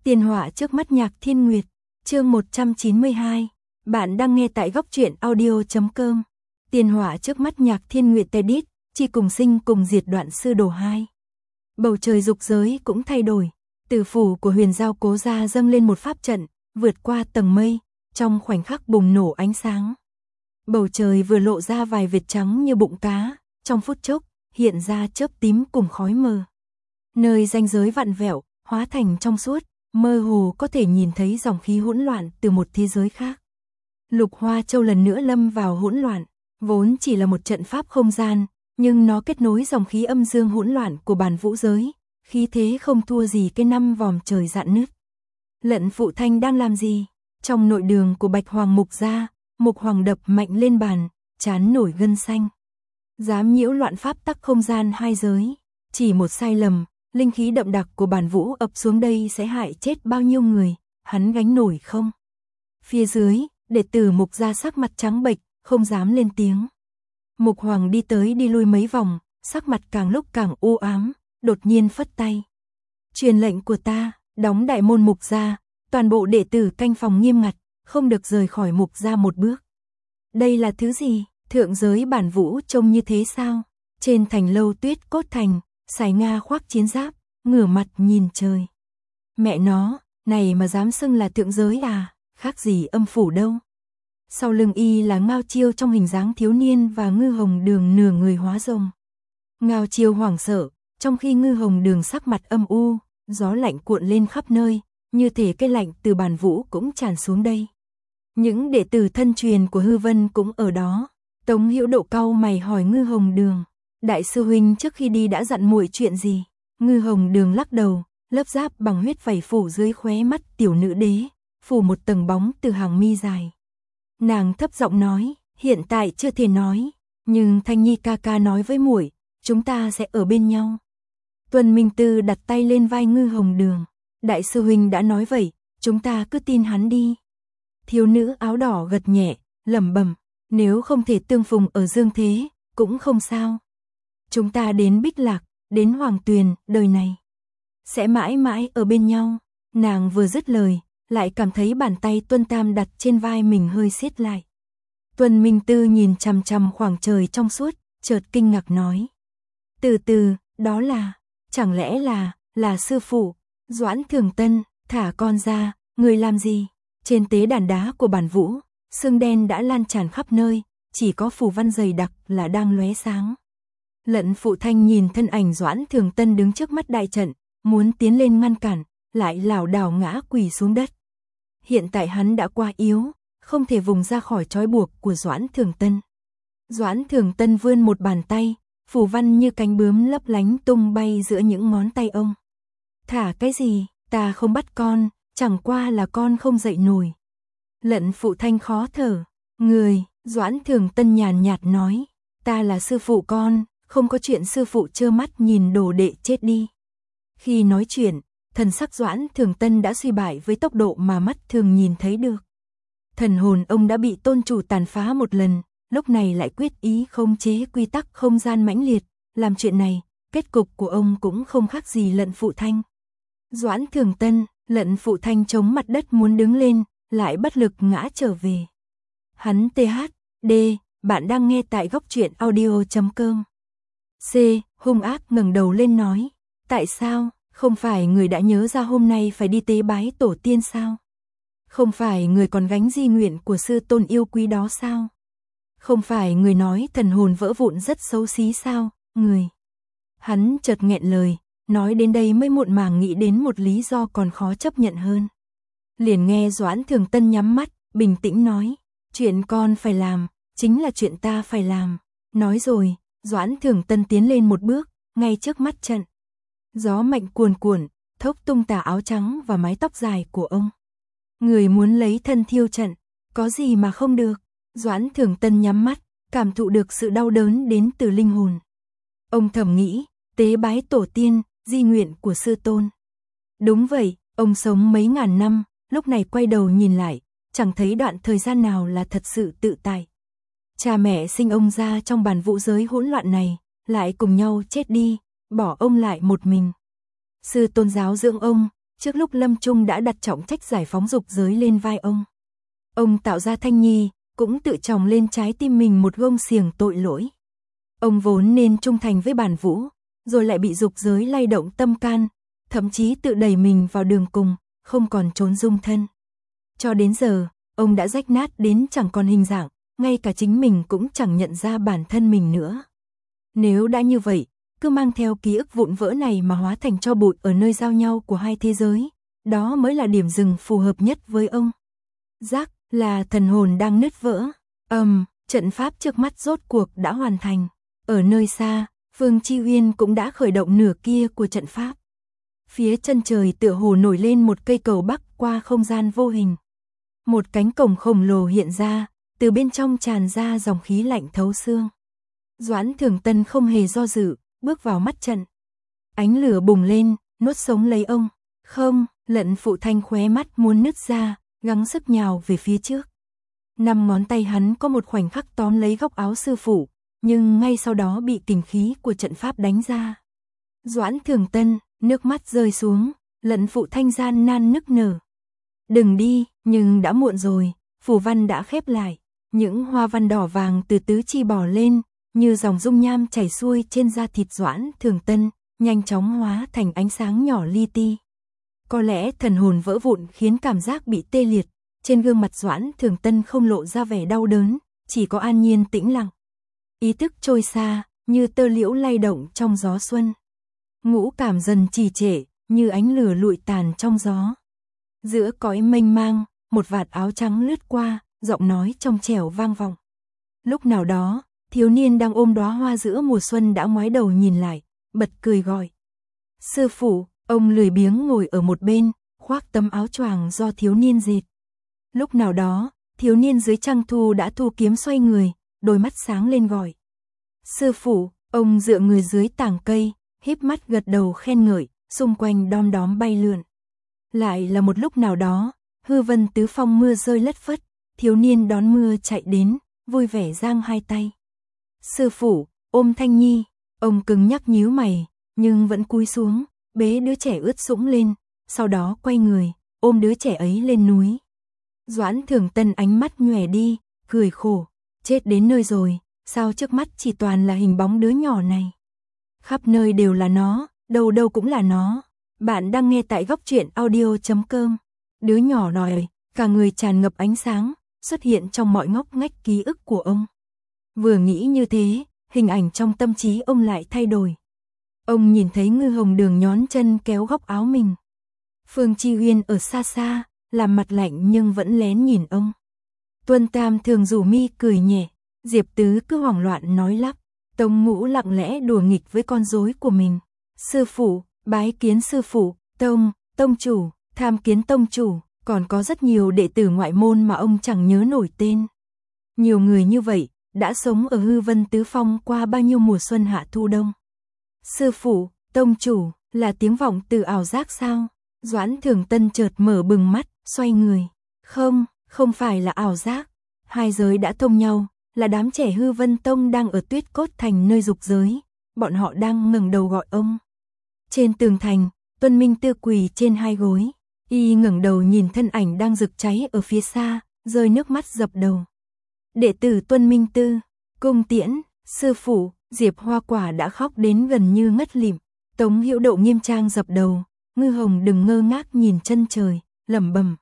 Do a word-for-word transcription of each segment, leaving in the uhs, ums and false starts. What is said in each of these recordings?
Tiền họa trước mắt Nhạc Thiên Nguyệt, chương một trăm chín mươi hai. Bạn đang nghe tại góc truyện audio chấm com. Tiền họa trước mắt Nhạc Thiên Nguyệt Tedit, chi cùng sinh cùng diệt đoạn sư đồ hai. Bầu trời dục giới cũng thay đổi, từ phủ của Huyền Giao Cố gia dâng lên một pháp trận, vượt qua tầng mây, trong khoảnh khắc bùng nổ ánh sáng. Bầu trời vừa lộ ra vài vệt trắng như bụng cá, trong phút chốc hiện ra chớp tím cùng khói mờ. Nơi ranh giới vặn vẹo, hóa thành trong suốt, mơ hồ có thể nhìn thấy dòng khí hỗn loạn từ một thế giới khác. Lục Hoa Châu lần nữa lâm vào hỗn loạn, vốn chỉ là một trận pháp không gian, nhưng nó kết nối dòng khí âm dương hỗn loạn của bản vũ giới, khí thế không thua gì cái năm vòm trời rạn nứt. Lận Phụ Thanh đang làm gì? Trong nội đường của Bạch Hoàng Mục gia, Mục Hoàng đập mạnh lên bàn, trán nổi gân xanh. Dám nhiễu loạn pháp tắc không gian hai giới, chỉ một sai lầm, linh khí đậm đặc của bản vũ ập xuống đây sẽ hại chết bao nhiêu người, hắn gánh nổi không? Phía dưới, đệ tử Mục gia sắc mặt trắng bệch, không dám lên tiếng. Mục Hoàng đi tới đi lui mấy vòng, sắc mặt càng lúc càng u ám, đột nhiên phất tay. Truyền lệnh của ta, đóng đại môn Mục gia, toàn bộ đệ tử canh phòng nghiêm ngặt, không được rời khỏi Mục gia một bước. Đây là thứ gì? Thượng giới bản vũ trông như thế sao? Trên thành lâu Tuyết Cốt Thành, Sải Nga khoác chiến giáp, ngửa mặt nhìn trời. Mẹ nó, này mà dám xưng là thượng giới à, khác gì âm phủ đâu. Sau lưng y là Ngao Chiêu trong hình dáng thiếu niên và Ngư Hồng Đường nửa người hóa rồng. Ngao Chiêu hoảng sợ, trong khi Ngư Hồng Đường sắc mặt âm u, gió lạnh cuộn lên khắp nơi, như thể cái lạnh từ bản vũ cũng tràn xuống đây. Những đệ tử thân truyền của Hư Vân cũng ở đó. Tống Hữu Độ cau mày hỏi Ngư Hồng Đường, đại sư huynh trước khi đi đã dặn muội chuyện gì? Ngư Hồng Đường lắc đầu, lớp giáp bằng huyết vảy phủ dưới khóe mắt tiểu nữ đế, phủ một tầng bóng từ hàng mi dài. Nàng thấp giọng nói, hiện tại chưa thể nói, nhưng Thanh Nhi ca ca nói với muội, chúng ta sẽ ở bên nhau. Tuân Minh Tư đặt tay lên vai Ngư Hồng Đường, đại sư huynh đã nói vậy, chúng ta cứ tin hắn đi. Thiếu nữ áo đỏ gật nhẹ, lẩm bẩm, nếu không thể tương phùng ở dương thế, cũng không sao. Chúng ta đến Bích Lạc, đến Hoàng Tuyền, đời này sẽ mãi mãi ở bên nhau. Nàng vừa dứt lời, lại cảm thấy bàn tay Tuân Tam đặt trên vai mình hơi siết lại. Tuân Minh Tư nhìn chằm chằm khoảng trời trong suốt, chợt kinh ngạc nói. Từ từ, đó là, chẳng lẽ là, là sư phụ, Doãn Thường Tân, thả con ra, người làm gì? Trên tế đàn đá của bản vũ, sương đen đã lan tràn khắp nơi, chỉ có phù văn dày đặc là đang lóe sáng. Lận Phụ Thanh nhìn thân ảnh Doãn Thường Tân đứng trước mắt đại trận, muốn tiến lên ngăn cản, lại lảo đảo ngã quỳ xuống đất. Hiện tại hắn đã quá yếu, không thể vùng ra khỏi trói buộc của Doãn Thường Tân. Doãn Thường Tân vươn một bàn tay, phù văn như cánh bướm lấp lánh tung bay giữa những ngón tay ông. Thả cái gì, ta không bắt con, chẳng qua là con không dậy nổi. Lận Phụ Thanh khó thở, người, Doãn Thường Tân nhàn nhạt nói, ta là sư phụ con, không có chuyện sư phụ trơ mắt nhìn đồ đệ chết đi. Khi nói chuyện, thần sắc Doãn Thường Tân đã suy bại với tốc độ mà mắt thường nhìn thấy được. Thần hồn ông đã bị tôn chủ tàn phá một lần, lúc này lại quyết ý khống chế quy tắc không gian mãnh liệt, làm chuyện này, kết cục của ông cũng không khác gì Lận Phụ Thanh. Doãn Thường Tân, Lận Phụ Thanh chống mặt đất muốn đứng lên, lại bất lực ngã trở về. Hắn tê hát đê, bạn đang nghe tại góc truyện audio chấm com. C, hung ác ngẩng đầu lên nói, tại sao, không phải người đã nhớ ra hôm nay phải đi tế bái tổ tiên sao? Không phải người còn gánh di nguyện của sư tôn yêu quý đó sao? Không phải người nói thần hồn vỡ vụn rất xấu xí sao, người? Hắn chợt nghẹn lời, nói đến đây mới muộn màng nghĩ đến một lý do còn khó chấp nhận hơn. Liền nghe Doãn Thường Tân nhắm mắt, bình tĩnh nói, chuyện con phải làm, chính là chuyện ta phải làm. Nói rồi, Doãn Thường Tân tiến lên một bước, ngay trước mắt trận. Gió mạnh cuồn cuộn, thốc tung tà áo trắng và mái tóc dài của ông. Người muốn lấy thân thiêu trận, có gì mà không được. Doãn Thường Tân nhắm mắt, cảm thụ được sự đau đớn đến từ linh hồn. Ông thầm nghĩ, tế bái tổ tiên, di nguyện của sư tôn. Đúng vậy, ông sống mấy ngàn năm, lúc này quay đầu nhìn lại, chẳng thấy đoạn thời gian nào là thật sự tự tại. Cha mẹ sinh ông ra trong bản vũ giới hỗn loạn này, lại cùng nhau chết đi, bỏ ông lại một mình. Sư tôn giáo dưỡng ông, trước lúc lâm chung đã đặt trọng trách giải phóng dục giới lên vai ông. Ông tạo ra Thanh Nhi, cũng tự tròng lên trái tim mình một gông xiềng tội lỗi. Ông vốn nên trung thành với bản vũ, rồi lại bị dục giới lay động tâm can, thậm chí tự đẩy mình vào đường cùng, không còn trốn dung thân. Cho đến giờ, ông đã rách nát đến chẳng còn hình dạng, ngay cả chính mình cũng chẳng nhận ra bản thân mình nữa. Nếu đã như vậy, cứ mang theo ký ức vụn vỡ này mà hóa thành tro bụi ở nơi giao nhau của hai thế giới, đó mới là điểm dừng phù hợp nhất với ông. Giác là thần hồn đang nứt vỡ. Ầm, um, trận pháp trước mắt rốt cuộc đã hoàn thành. Ở nơi xa, Phương Chi Uyên cũng đã khởi động nửa kia của trận pháp. Phía chân trời tựa hồ nổi lên một cây cầu bắc qua không gian vô hình. Một cánh cổng khổng lồ hiện ra, từ bên trong tràn ra dòng khí lạnh thấu xương. Doãn Thường Tân không hề do dự, bước vào mắt trận. Ánh lửa bùng lên, nuốt sống lấy ông. Không, Lận Phụ Thanh khóe mắt muốn nứt ra, gắng sức nhào về phía trước. Năm ngón tay hắn có một khoảnh khắc tóm lấy góc áo sư phụ, nhưng ngay sau đó bị kình khí của trận pháp đánh ra. Doãn Thường Tân, nước mắt rơi xuống, Lận Phụ Thanh gian nan nức nở. Đừng đi, nhưng đã muộn rồi, phù văn đã khép lại. Những hoa văn đỏ vàng từ tứ chi bò lên, như dòng dung nham chảy xuôi trên da thịt Doãn Thường Tân, nhanh chóng hóa thành ánh sáng nhỏ li ti. Có lẽ thần hồn vỡ vụn khiến cảm giác bị tê liệt, trên gương mặt Doãn Thường Tân không lộ ra vẻ đau đớn, chỉ có an nhiên tĩnh lặng. Ý thức trôi xa, như tơ liễu lay động trong gió xuân. Ngũ cảm dần trì trệ, như ánh lửa lụi tàn trong gió. Giữa cõi mênh mang, một vạt áo trắng lướt qua, giọng nói trong trẻo vang vọng. Lúc nào đó, thiếu niên đang ôm đóa hoa giữa mùa xuân đã ngoái đầu nhìn lại, bật cười gọi. Sư phụ, ông lười biếng ngồi ở một bên, khoác tấm áo choàng do thiếu niên dệt. Lúc nào đó, thiếu niên dưới trăng thu đã thu kiếm xoay người, đôi mắt sáng lên gọi. Sư phụ, ông dựa người dưới tảng cây, híp mắt gật đầu khen ngợi, xung quanh đom đóm bay lượn. Lại là một lúc nào đó, hư vân tứ phong mưa rơi lất phất, thiếu niên đón mưa chạy đến, vui vẻ giang hai tay. Sư phụ, ôm Thanh Nhi, ông cứng nhắc nhíu mày, nhưng vẫn cúi xuống, bế đứa trẻ ướt sũng lên, sau đó quay người, ôm đứa trẻ ấy lên núi. Doãn Thường Tân ánh mắt nhòe đi, cười khổ, chết đến nơi rồi, sao trước mắt chỉ toàn là hình bóng đứa nhỏ này. Khắp nơi đều là nó, đâu đâu cũng là nó. Bạn đang nghe tại góc truyện audio chấm com. Đứa nhỏ nòi, cả người tràn ngập ánh sáng, xuất hiện trong mọi ngóc ngách ký ức của ông. Vừa nghĩ như thế, hình ảnh trong tâm trí ông lại thay đổi. Ông nhìn thấy Ngư Hồng Đường nhón chân kéo góc áo mình. Phương Chi Uyên ở xa xa, làm mặt lạnh nhưng vẫn lén nhìn ông. Tuân Tam thường rủ mi cười nhẹ, Diệp Tứ cứ hoảng loạn nói lắp. Tống Ngũ lặng lẽ đùa nghịch với con rối của mình. Sư phụ, bái kiến sư phụ, tông, tông chủ, tham kiến tông chủ, còn có rất nhiều đệ tử ngoại môn mà ông chẳng nhớ nổi tên. Nhiều người như vậy, đã sống ở hư vân tứ phong qua bao nhiêu mùa xuân hạ thu đông. Sư phụ, tông chủ, là tiếng vọng từ ảo giác sao? Doãn Thường Tân chợt mở bừng mắt, xoay người. Không, không phải là ảo giác. Hai giới đã thông nhau, là đám trẻ hư vân tông đang ở Tuyết Cốt Thành nơi dục giới. Bọn họ đang ngẩng đầu gọi ông. Trên tường thành, Tuân Minh Tư quỳ trên hai gối. Y ngẩng đầu nhìn thân ảnh đang rực cháy ở phía xa, rơi nước mắt dập đầu. Đệ tử Tuân Minh Tư, cung tiễn, sư phụ. Diệp Hoa Quả đã khóc đến gần như ngất lịm. Tống Hữu Độ nghiêm trang dập đầu. Ngư Hồng đừng ngơ ngác nhìn chân trời, lẩm bẩm.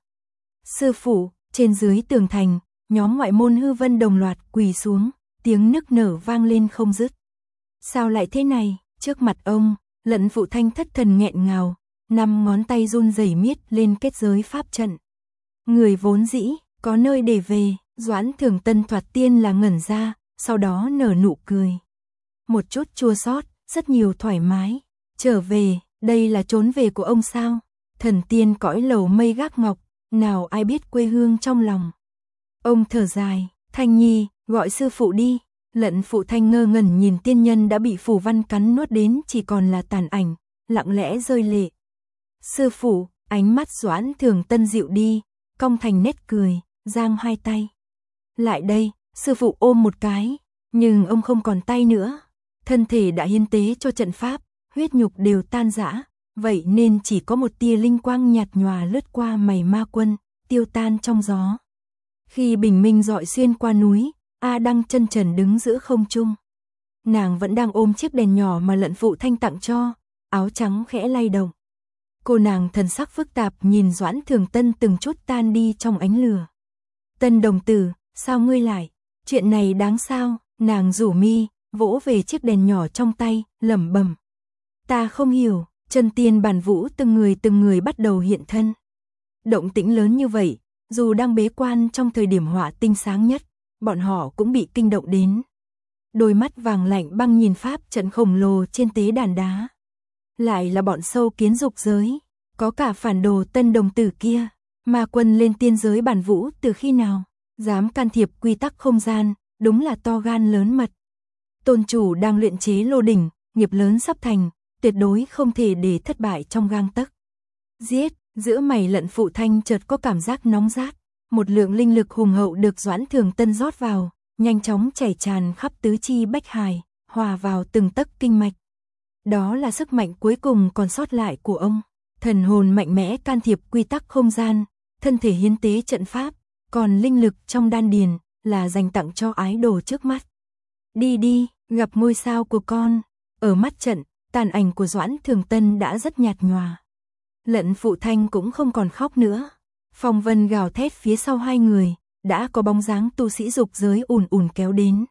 Sư phụ, trên dưới tường thành, nhóm ngoại môn hư vân đồng loạt quỳ xuống, tiếng nức nở vang lên không dứt. Sao lại thế này? Trước mặt ông, Lận Phụ Thanh thất thần nghẹn ngào, năm ngón tay run rẩy miết lên kết giới pháp trận. Người vốn dĩ có nơi để về, Doãn Thường Tân thoạt tiên là ngẩn ra, sau đó nở nụ cười. Một chút chua xót, rất nhiều thoải mái. Trở về, đây là trốn về của ông sao? Thần tiên cõi lầu mây gác ngọc, nào ai biết quê hương trong lòng. Ông thở dài, Thanh Nhi, gọi sư phụ đi. Lận Phụ Thanh ngơ ngẩn nhìn tiên nhân đã bị phù văn cắn nuốt đến chỉ còn là tàn ảnh, lặng lẽ rơi lệ. Sư phụ, ánh mắt Doãn Thường Tân dịu đi, cong thành nét cười, giang hai tay. Lại đây, sư phụ ôm một cái, nhưng ông không còn tay nữa. Thân thể đã hiến tế cho trận pháp, huyết nhục đều tan rã, vậy nên chỉ có một tia linh quang nhạt nhòa lướt qua mày Ma Quân, tiêu tan trong gió. Khi bình minh rọi xuyên qua núi, A Đăng chân trần đứng giữa không trung. Nàng vẫn đang ôm chiếc đèn nhỏ mà Lận Phụ Thanh tặng cho, áo trắng khẽ lay động. Cô nàng thần sắc phức tạp nhìn Doãn Thường Tân từng chút tan đi trong ánh lửa. Tân đồng tử, sao ngươi lại? Chuyện này đáng sao? Nàng rủ mi, vỗ về chiếc đèn nhỏ trong tay, lẩm bẩm. Ta không hiểu, chân tiên bản vũ từng người từng người bắt đầu hiện thân. Động tĩnh lớn như vậy, dù đang bế quan trong thời điểm hỏa tinh sáng nhất, bọn họ cũng bị kinh động đến. Đôi mắt vàng lạnh băng nhìn pháp trận khổng lồ trên tế đàn đá. Lại là bọn sâu kiến dục giới, có cả phản đồ Tân đồng tử kia. Ma Quân lên tiên giới bản vũ từ khi nào? Dám can thiệp quy tắc không gian, đúng là to gan lớn mật. Tôn chủ đang luyện chế lô đỉnh, nghiệp lớn sắp thành, tuyệt đối không thể để thất bại trong gang tấc. Giết, giữa mày Lận Phụ Thanh chợt có cảm giác nóng rát, một lượng linh lực hùng hậu được Doãn Thường Tân rót vào, nhanh chóng chảy tràn khắp tứ chi bách hài, hòa vào từng tấc kinh mạch. Đó là sức mạnh cuối cùng còn sót lại của ông, thần hồn mạnh mẽ can thiệp quy tắc không gian, thân thể hiến tế trận pháp, còn linh lực trong đan điền là dành tặng cho ái đồ trước mắt. Đi đi, gặp ngôi sao của con. Ở mắt trận, tàn ảnh của Doãn Thường Tân đã rất nhạt nhòa. Lận Phụ Thanh cũng không còn khóc nữa. Phong vân gào thét phía sau hai người, đã có bóng dáng tu sĩ dục giới ùn ùn kéo đến.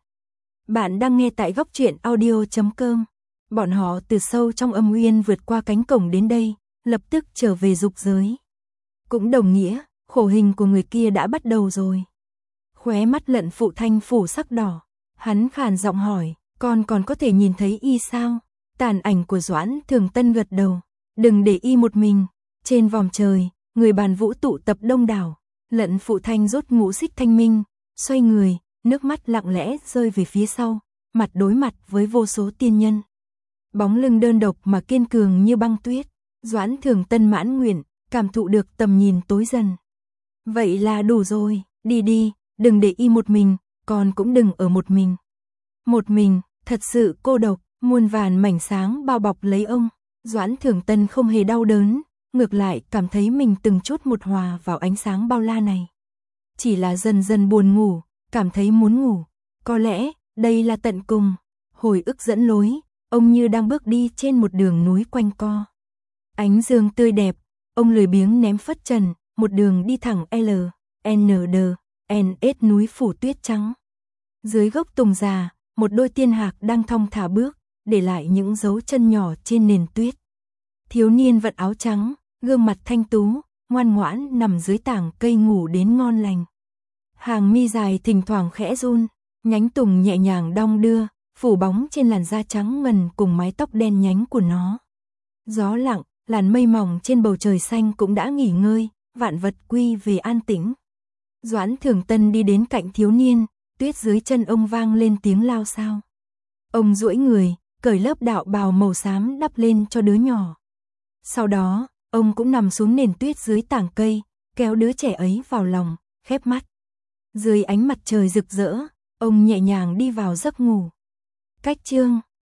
Bạn đang nghe tại góc truyện audio chấm com. Bọn họ từ sâu trong âm uyên vượt qua cánh cổng đến đây, lập tức trở về dục giới. Cũng đồng nghĩa, khổ hình của người kia đã bắt đầu rồi. Khóe mắt Lận Phụ Thanh phủ sắc đỏ, hắn khàn giọng hỏi, con còn có thể nhìn thấy y sao? Tàn ảnh của Doãn Thường Tân gật đầu, đừng để y một mình. Trên vòm trời, người bàn vũ tụ tập đông đảo. Lận Phụ Thanh rốt ngũ xích thanh minh, xoay người, nước mắt lặng lẽ rơi về phía sau, mặt đối mặt với vô số tiên nhân. Bóng lưng đơn độc mà kiên cường như băng tuyết. Doãn Thường Tân mãn nguyện, cảm thụ được tầm nhìn tối dần. Vậy là đủ rồi, đi đi, đừng để y một mình, con cũng đừng ở một mình. Một mình, thật sự cô độc, muôn vàn mảnh sáng bao bọc lấy ông. Doãn Thường Tân không hề đau đớn, ngược lại cảm thấy mình từng chút một hòa vào ánh sáng bao la này. Chỉ là dần dần buồn ngủ, cảm thấy muốn ngủ. Có lẽ, đây là tận cùng. Hồi ức dẫn lối, ông như đang bước đi trên một đường núi quanh co. Ánh dương tươi đẹp, ông lười biếng ném phất trần, một đường đi thẳng L, N D, N S núi phủ tuyết trắng. Dưới gốc tùng già, một đôi tiên hạc đang thong thả bước, để lại những dấu chân nhỏ trên nền tuyết. Thiếu niên vận áo trắng, gương mặt thanh tú, ngoan ngoãn nằm dưới tảng cây ngủ đến ngon lành. Hàng mi dài thỉnh thoảng khẽ run, nhánh tùng nhẹ nhàng đong đưa, phủ bóng trên làn da trắng ngần cùng mái tóc đen nhánh của nó. Gió lặng, làn mây mỏng trên bầu trời xanh cũng đã nghỉ ngơi, vạn vật quy về an tĩnh. Doãn Thường Tân đi đến cạnh thiếu niên, tuyết dưới chân ông vang lên tiếng lao xao. Ông duỗi người, cởi lớp đạo bào màu xám đắp lên cho đứa nhỏ. Sau đó, ông cũng nằm xuống nền tuyết dưới tảng cây, kéo đứa trẻ ấy vào lòng, khép mắt. Dưới ánh mặt trời rực rỡ, ông nhẹ nhàng đi vào giấc ngủ. Cách chương